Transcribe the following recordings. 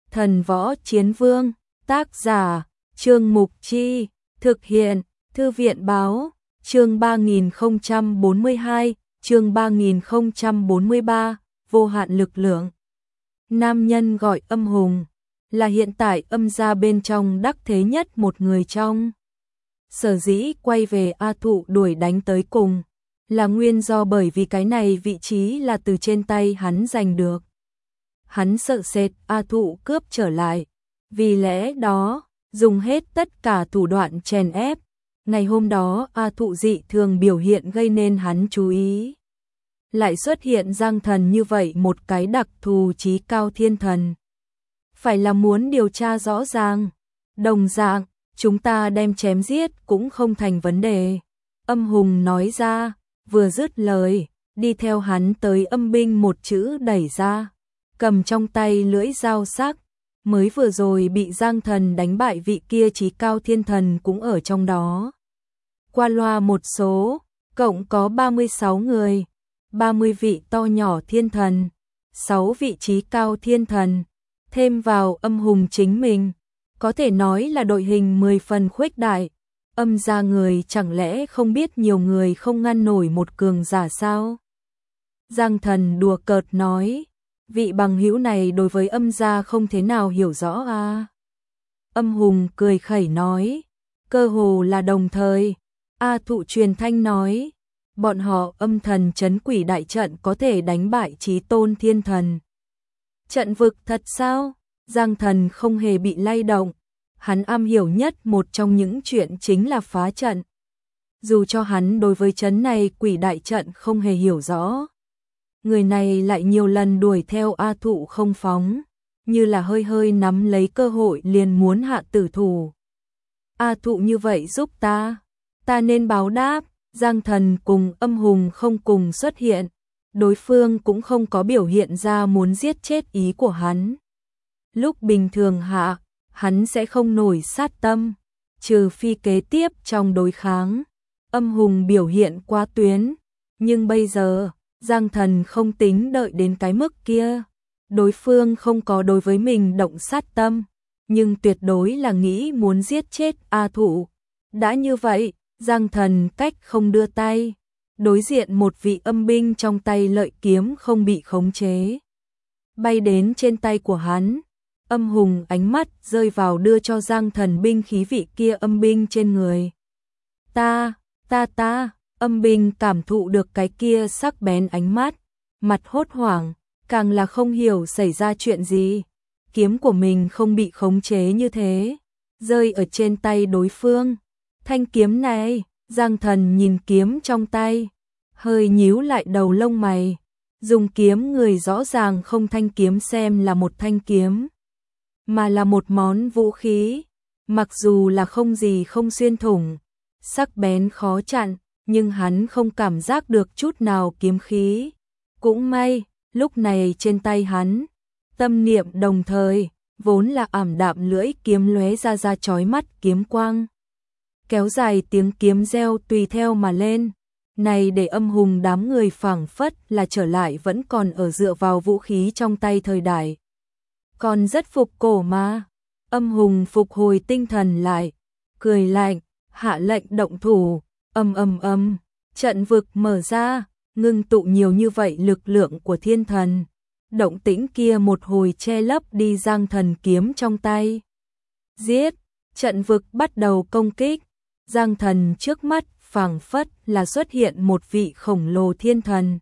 Thần Võ Chiến Vương, tác giả, Trương Mục Chi, thực hiện, Thư viện Báo, chương 3042, chương 3043, vô hạn lực lượng. Nam nhân gọi Âm Hùng, là hiện tại Âm gia bên trong đắc thế nhất một người trong. Sở dĩ quay về A Thụ đuổi đánh tới cùng, là nguyên do bởi vì cái này vị trí là từ trên tay hắn giành được. Hắn sợ sệt A Thụ cướp trở lại, vì lẽ đó, dùng hết tất cả thủ đoạn chèn ép. Ngày hôm đó A Thụ dị thường biểu hiện gây nên hắn chú ý. Lại xuất hiện Giang Thần như vậy một cái đặc thù trí cao thiên thần. Phải là muốn điều tra rõ ràng. Đồng dạng, chúng ta đem chém giết cũng không thành vấn đề. Âm Hùng nói ra, vừa dứt lời, đi theo hắn tới âm binh một chữ đẩy ra. Cầm trong tay lưỡi dao sắc, mới vừa rồi bị Giang Thần đánh bại vị kia trí cao thiên thần cũng ở trong đó. Qua loa một số, cộng có 36 người, 30 vị to nhỏ thiên thần, 6 vị trí cao thiên thần, thêm vào Âm Hùng chính mình, có thể nói là đội hình 10 phần khuếch đại. Âm gia người chẳng lẽ không biết nhiều người không ngăn nổi một cường giả sao? Giang Thần đùa cợt nói, vị bằng hữu này đối với Âm gia không thế nào hiểu rõ à? Âm Hùng cười khẩy nói, cơ hồ là đồng thời. A Thụ truyền thanh nói, bọn họ âm thần trấn quỷ đại trận có thể đánh bại chí tôn thiên thần. Trận vực thật sao? Giang Thần không hề bị lay động, hắn am hiểu nhất một trong những chuyện chính là phá trận. Dù cho hắn đối với trấn này quỷ đại trận không hề hiểu rõ, người này lại nhiều lần đuổi theo A Thụ không phóng, như là hơi hơi nắm lấy cơ hội liền muốn hạ tử thủ. A Thụ như vậy giúp ta nên báo đáp. Giang Thần cùng Âm Hùng không cùng xuất hiện, đối phương cũng không có biểu hiện ra muốn giết chết ý của hắn. Lúc bình thường hạ, hắn sẽ không nổi sát tâm, trừ phi kế tiếp trong đối kháng. Âm Hùng biểu hiện quá tuyến, nhưng bây giờ, Giang Thần không tính đợi đến cái mức kia. Đối phương không có đối với mình động sát tâm, nhưng tuyệt đối là nghĩ muốn giết chết A Thụ. Đã như vậy, Giang Thần cách không đưa tay, đối diện một vị âm binh trong tay lợi kiếm không bị khống chế, bay đến trên tay của hắn. Âm Hùng ánh mắt rơi vào đưa cho Giang Thần binh khí vị kia âm binh trên người. Ta, âm binh cảm thụ được cái kia sắc bén ánh mắt, mặt hốt hoảng, càng là không hiểu xảy ra chuyện gì. Kiếm của mình không bị khống chế như thế, rơi ở trên tay đối phương. Thanh kiếm này, Giang Thần nhìn kiếm trong tay, hơi nhíu lại đầu lông mày. Dùng kiếm người rõ ràng không thanh kiếm xem là một thanh kiếm, mà là một món vũ khí. Mặc dù là không gì không xuyên thủng, sắc bén khó chặn, nhưng hắn không cảm giác được chút nào kiếm khí. Cũng may, lúc này trên tay hắn, tâm niệm đồng thời, vốn là ảm đạm lưỡi kiếm lóe ra chói mắt kiếm quang. Kéo dài tiếng kiếm reo tùy theo mà lên, này để Âm Hùng đám người phảng phất là trở lại vẫn còn ở dựa vào vũ khí trong tay thời đại. Còn rất phục cổ mà. Âm Hùng phục hồi tinh thần lại, cười lạnh, hạ lệnh động thủ. Ầm, trận vực mở ra, ngưng tụ nhiều như vậy lực lượng của thiên thần. Động tĩnh kia một hồi che lấp đi Giang Thần kiếm trong tay. Giết, trận vực bắt đầu công kích. Giang Thần trước mắt phảng phất là xuất hiện một vị khổng lồ thiên thần,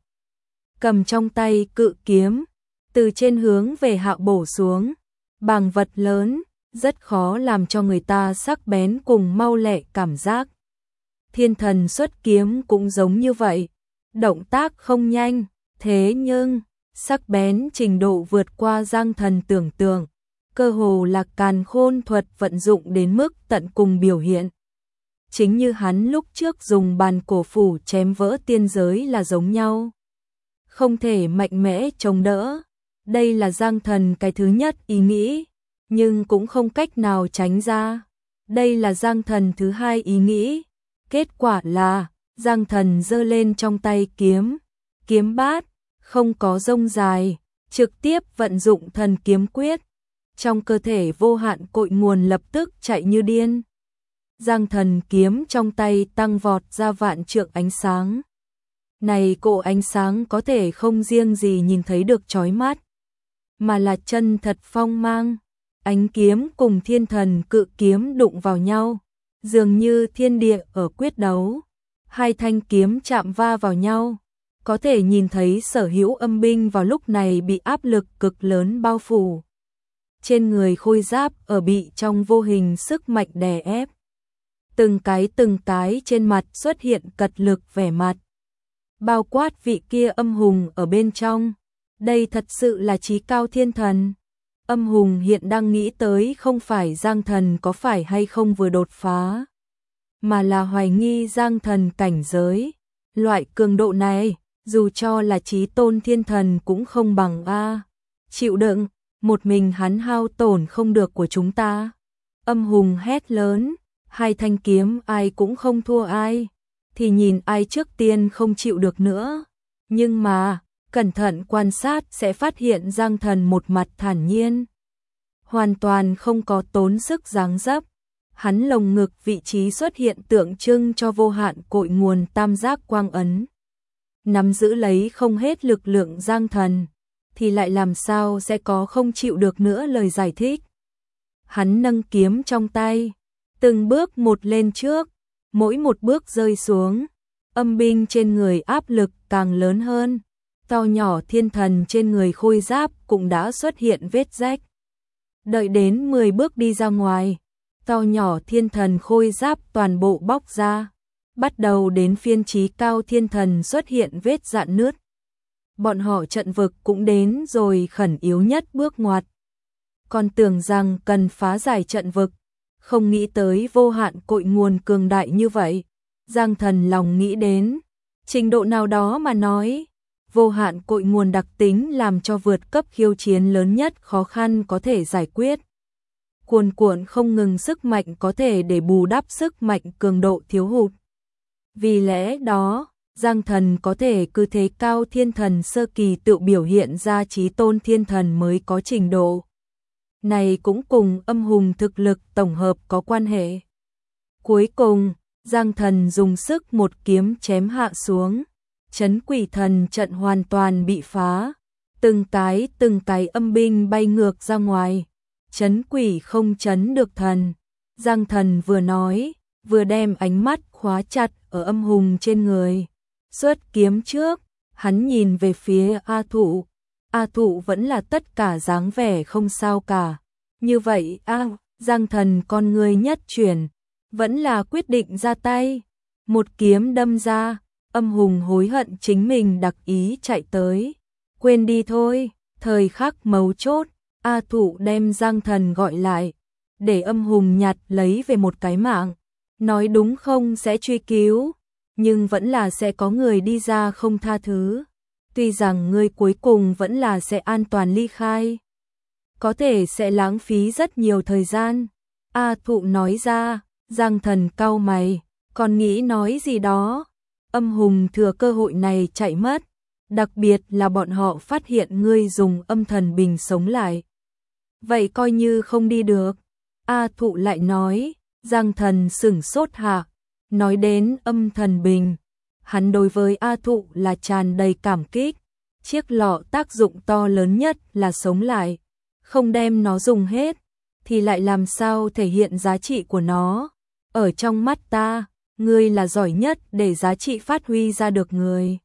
cầm trong tay cự kiếm, từ trên hướng về hạ bổ xuống. Bàng vật lớn, rất khó làm cho người ta sắc bén cùng mau lẹ cảm giác. Thiên thần xuất kiếm cũng giống như vậy, động tác không nhanh, thế nhưng sắc bén trình độ vượt qua Giang Thần tưởng tượng, cơ hồ là càn khôn thuật vận dụng đến mức tận cùng biểu hiện. Chính như hắn lúc trước dùng bàn cổ phủ chém vỡ tiên giới là giống nhau. Không thể mạnh mẽ chống đỡ. Đây là Giang Thần cái thứ nhất ý nghĩ, nhưng cũng không cách nào tránh ra. Đây là Giang Thần thứ hai ý nghĩ. Kết quả là, Giang Thần giơ lên trong tay kiếm bát, không có rông dài, trực tiếp vận dụng thần kiếm quyết, trong cơ thể vô hạn cội nguồn lập tức chạy như điên. Giang thần kiếm trong tay tăng vọt ra vạn trượng ánh sáng. Này cỗ ánh sáng có thể không riêng gì nhìn thấy được chói mắt, mà là chân thật phong mang. Ánh kiếm cùng thiên thần cự kiếm đụng vào nhau, dường như thiên địa ở quyết đấu. Hai thanh kiếm chạm va vào nhau, có thể nhìn thấy sở hữu âm binh vào lúc này bị áp lực cực lớn bao phủ. Trên người khôi giáp ở bị trong vô hình sức mạnh đè ép. Từng cái trên mặt xuất hiện cật lực vẻ mặt. Bao quát vị kia âm hùng ở bên trong. Đây thật sự là chí cao thiên thần. Âm hùng hiện đang nghĩ tới không phải Giang thần có phải hay không vừa đột phá, mà là hoài nghi Giang thần cảnh giới. Loại cường độ này, dù cho là chí tôn thiên thần cũng không bằng a. Chịu đựng, một mình hắn hao tổn không được của chúng ta. Âm hùng hét lớn, hai thanh kiếm ai cũng không thua ai, thì nhìn ai trước tiên không chịu được nữa. Nhưng mà, cẩn thận quan sát sẽ phát hiện Giang thần một mặt thản nhiên, hoàn toàn không có tốn sức dáng dấp. Hắn lồng ngực vị trí xuất hiện tượng trưng cho vô hạn cội nguồn tam giác quang ấn. Nắm giữ lấy không hết lực lượng Giang thần, thì lại làm sao sẽ có không chịu được nữa lời giải thích. Hắn nâng kiếm trong tay, từng bước một lên trước, mỗi một bước rơi xuống, âm binh trên người áp lực càng lớn hơn. To nhỏ thiên thần trên người khôi giáp cũng đã xuất hiện vết rách. Đợi đến 10 bước đi ra ngoài, to nhỏ thiên thần khôi giáp toàn bộ bóc ra. Bắt đầu đến phiên chí cao thiên thần xuất hiện vết rạn nứt. Bọn họ trận vực cũng đến rồi, khẩn yếu nhất bước ngoặt. Còn tưởng rằng cần phá giải trận vực, không nghĩ tới vô hạn cội nguồn cường đại như vậy. Giang thần lòng nghĩ đến, trình độ nào đó mà nói, vô hạn cội nguồn đặc tính làm cho vượt cấp khiêu chiến lớn nhất khó khăn có thể giải quyết. Cuồn cuộn không ngừng sức mạnh có thể để bù đắp sức mạnh cường độ thiếu hụt. Vì lẽ đó, Giang thần có thể cứ thế cao thiên thần sơ kỳ tự biểu hiện ra chí tôn thiên thần mới có trình độ. Này cũng cùng âm hùng thực lực tổng hợp có quan hệ. Cuối cùng, Giang thần dùng sức một kiếm chém hạ xuống. Trấn quỷ thần trận hoàn toàn bị phá. Từng cái âm binh bay ngược ra ngoài. Trấn quỷ không trấn được thần. Giang thần vừa nói, vừa đem ánh mắt khóa chặt ở âm hùng trên người. Xuất kiếm trước, hắn nhìn về phía A Thụ. A Thụ vẫn là tất cả dáng vẻ không sao cả. Như vậy Giang thần con người nhất chuyển, vẫn là quyết định ra tay. Một kiếm đâm ra, âm hùng hối hận chính mình đặc ý chạy tới. Quên đi thôi, thời khắc mấu chốt, A Thụ đem Giang thần gọi lại, để âm hùng nhặt lấy về một cái mạng. Nói đúng không sẽ truy cứu, nhưng vẫn là sẽ có người đi ra không tha thứ. Tuy rằng ngươi cuối cùng vẫn là sẽ an toàn ly khai, có thể sẽ lãng phí rất nhiều thời gian. A Thụ nói ra. Giang thần cau mày, còn nghĩ nói gì đó. Âm hùng thừa cơ hội này chạy mất, đặc biệt là bọn họ phát hiện ngươi dùng âm thần bình sống lại. Vậy coi như không đi được. A Thụ lại nói. Giang thần sửng sốt hạ, nói đến âm thần bình, hắn đối với A Thụ là tràn đầy cảm kích. Chiếc lọ tác dụng to lớn nhất là sống lại, không đem nó dùng hết, thì lại làm sao thể hiện giá trị của nó. Ở trong mắt ta, ngươi là giỏi nhất để giá trị phát huy ra được người.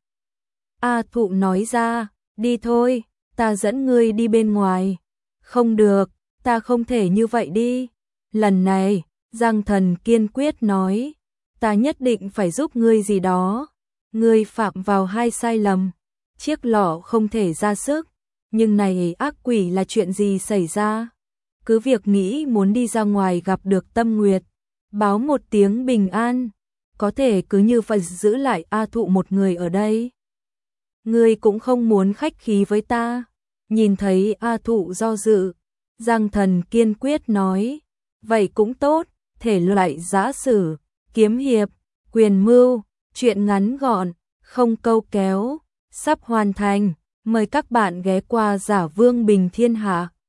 A Thụ nói ra, đi thôi, ta dẫn ngươi đi bên ngoài. Không được, ta không thể như vậy đi. Lần này, Giang thần kiên quyết nói, ta nhất định phải giúp ngươi gì đó. Ngươi phạm vào hai sai lầm. Chiếc lọ không thể ra sức, nhưng này ác quỷ là chuyện gì xảy ra? Cứ việc nghĩ muốn đi ra ngoài gặp được Tâm Nguyệt, báo một tiếng bình an, có thể cứ như vậy giữ lại A Thụ một người ở đây. Ngươi cũng không muốn khách khí với ta. Nhìn thấy A Thụ do dự, Giang thần kiên quyết nói, vậy cũng tốt, thể loại giã sử, kiếm hiệp, quyền mưu, chuyện ngắn gọn, không câu kéo, sắp hoàn thành. Mời các bạn ghé qua Giả Vương Bình Thiên Hạ.